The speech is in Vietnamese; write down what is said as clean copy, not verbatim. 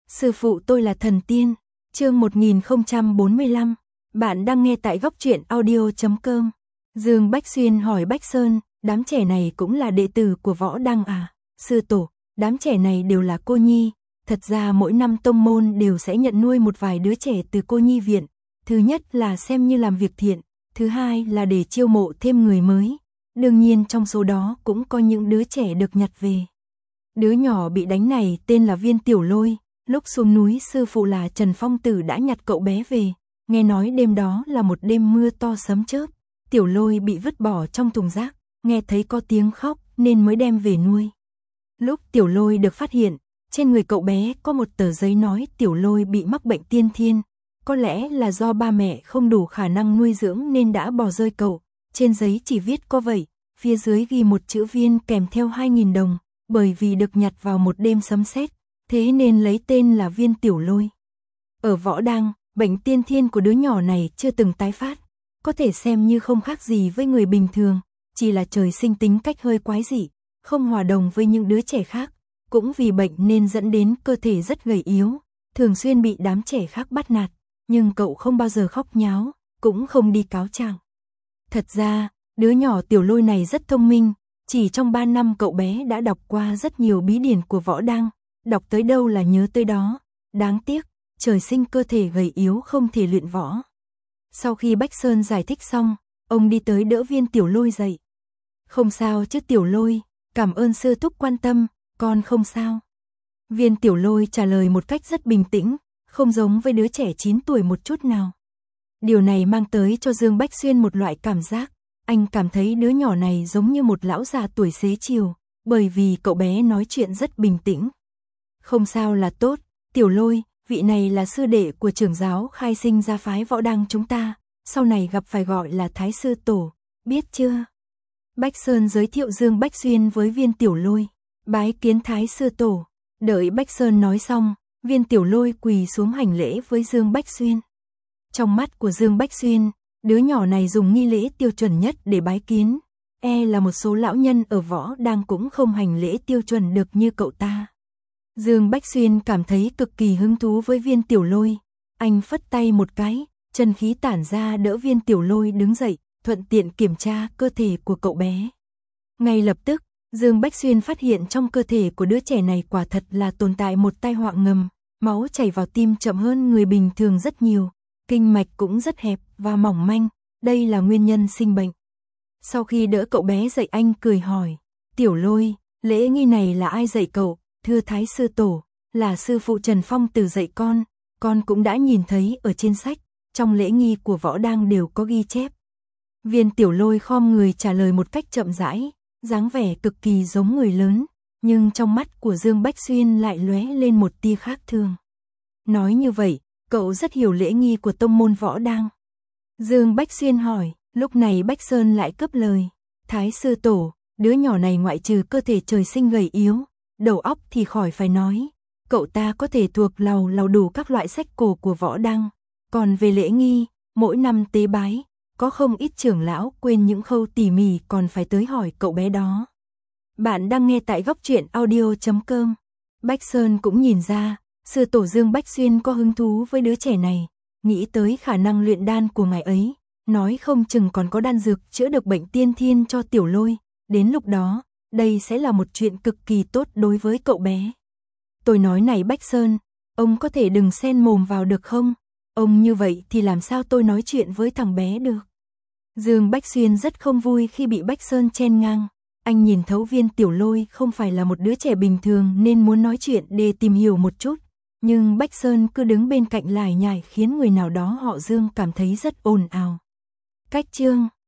Sư phụ tôi là thần tiên. Chương 1045. Bạn đang nghe tại góc truyện audio.com. Dương Bách Xuyên hỏi Bách Sơn, đám trẻ này cũng là đệ tử của Võ Đăng à? Sư tổ, đám trẻ này đều là cô nhi. Thật ra mỗi năm tông môn đều sẽ nhận nuôi một vài đứa trẻ từ cô nhi viện. Thứ nhất là xem như làm việc thiện, thứ hai là để chiêu mộ thêm người mới. Đương nhiên trong số đó cũng có những đứa trẻ được nhặt về. Đứa nhỏ bị đánh này tên là Viên Tiểu Lôi. Lúc xuống núi sư phụ là Trần Phong Tử đã nhặt cậu bé về. Nghe nói đêm đó là một đêm mưa to sấm chớp. Tiểu Lôi bị vứt bỏ trong thùng rác, nghe thấy có tiếng khóc nên mới đem về nuôi. Lúc Tiểu Lôi được phát hiện, trên người cậu bé có một tờ giấy nói Tiểu Lôi bị mắc bệnh tiên thiên. Có lẽ là do ba mẹ không đủ khả năng nuôi dưỡng nên đã bỏ rơi cậu. Trên giấy chỉ viết có vậy, phía dưới ghi một chữ Viên kèm theo 2.000 đồng, bởi vì được nhặt vào một đêm sấm sét, thế nên lấy tên là Viên Tiểu Lôi. Ở Võ Đăng, bệnh tiên thiên của đứa nhỏ này chưa từng tái phát, có thể xem như không khác gì với người bình thường, chỉ là trời sinh tính cách hơi quái dị, không hòa đồng với những đứa trẻ khác, cũng vì bệnh nên dẫn đến cơ thể rất gầy yếu, thường xuyên bị đám trẻ khác bắt nạt, nhưng cậu không bao giờ khóc nháo, cũng không đi cáo trạng. Thật ra, đứa nhỏ Tiểu Lôi này rất thông minh, chỉ trong 3 năm cậu bé đã đọc qua rất nhiều bí điển của Võ Đăng, đọc tới đâu là nhớ tới đó, đáng tiếc, trời sinh cơ thể gầy yếu không thể luyện võ. Sau khi Bách Sơn giải thích xong, ông đi tới đỡ Viên Tiểu Lôi dậy. Không sao chứ Tiểu Lôi, cảm ơn sư thúc quan tâm, con không sao. Viên Tiểu Lôi trả lời một cách rất bình tĩnh, không giống với đứa trẻ 9 tuổi một chút nào. Điều này mang tới cho Dương Bách Xuyên một loại cảm giác, anh cảm thấy đứa nhỏ này giống như một lão già tuổi xế chiều, bởi vì cậu bé nói chuyện rất bình tĩnh. Không sao là tốt, Tiểu Lôi, vị này là sư đệ của trưởng giáo khai sinh ra phái Võ Đăng chúng ta, sau này gặp phải gọi là Thái Sư Tổ, biết chưa? Bách Sơn giới thiệu Dương Bách Xuyên với Viên Tiểu Lôi, bái kiến Thái Sư Tổ. Đợi Bách Sơn nói xong, Viên Tiểu Lôi quỳ xuống hành lễ với Dương Bách Xuyên. Trong mắt của Dương Bách Xuyên, đứa nhỏ này dùng nghi lễ tiêu chuẩn nhất để bái kiến, là một số lão nhân ở Võ Đăng cũng không hành lễ tiêu chuẩn được như cậu ta. Dương Bách Xuyên cảm thấy cực kỳ hứng thú với Viên Tiểu Lôi, anh phất tay một cái, chân khí tản ra đỡ Viên Tiểu Lôi đứng dậy, thuận tiện kiểm tra cơ thể của cậu bé. Ngay lập tức, Dương Bách Xuyên phát hiện trong cơ thể của đứa trẻ này quả thật là tồn tại một tai họa ngầm, máu chảy vào tim chậm hơn người bình thường rất nhiều, kinh mạch cũng rất hẹp và mỏng manh, đây là nguyên nhân sinh bệnh. Sau khi đỡ cậu bé dậy anh cười hỏi, Tiểu Lôi, lễ nghi này là ai dạy cậu? Thưa Thái Sư Tổ, là sư phụ Trần Phong Tử dạy con cũng đã nhìn thấy ở trên sách, trong lễ nghi của Võ Đăng đều có ghi chép. Viên Tiểu Lôi khom người trả lời một cách chậm rãi, dáng vẻ cực kỳ giống người lớn, nhưng trong mắt của Dương Bách Xuyên lại lóe lên một tia khác thường. Nói như vậy, cậu rất hiểu lễ nghi của tông môn Võ Đăng. Dương Bách Xuyên hỏi, lúc này Bách Sơn lại cướp lời, Thái Sư Tổ, đứa nhỏ này ngoại trừ cơ thể trời sinh gầy yếu, đầu óc thì khỏi phải nói, cậu ta có thể thuộc lầu đủ các loại sách cổ của Võ Đăng, còn về lễ nghi, mỗi năm tế bái, có không ít trưởng lão quên những khâu tỉ mỉ còn phải tới hỏi cậu bé đó. Bạn đang nghe tại góc truyện audio.com. Bách Sơn cũng nhìn ra, sư tổ Dương Bách Xuyên có hứng thú với đứa trẻ này, nghĩ tới khả năng luyện đan của ngài ấy, nói không chừng còn có đan dược chữa được bệnh tiên thiên cho Tiểu Lôi, đến lúc đó, đây sẽ là một chuyện cực kỳ tốt đối với cậu bé. Tôi nói này Bách Sơn, ông có thể đừng xen mồm vào được không? Ông như vậy thì làm sao tôi nói chuyện với thằng bé được? Dương Bách Xuyên rất không vui khi bị Bách Sơn chen ngang. Anh nhìn thấu Viên Tiểu Lôi không phải là một đứa trẻ bình thường nên muốn nói chuyện để tìm hiểu một chút. Nhưng Bách Sơn cứ đứng bên cạnh lải nhải khiến người nào đó họ Dương cảm thấy rất ồn ào. Cách chương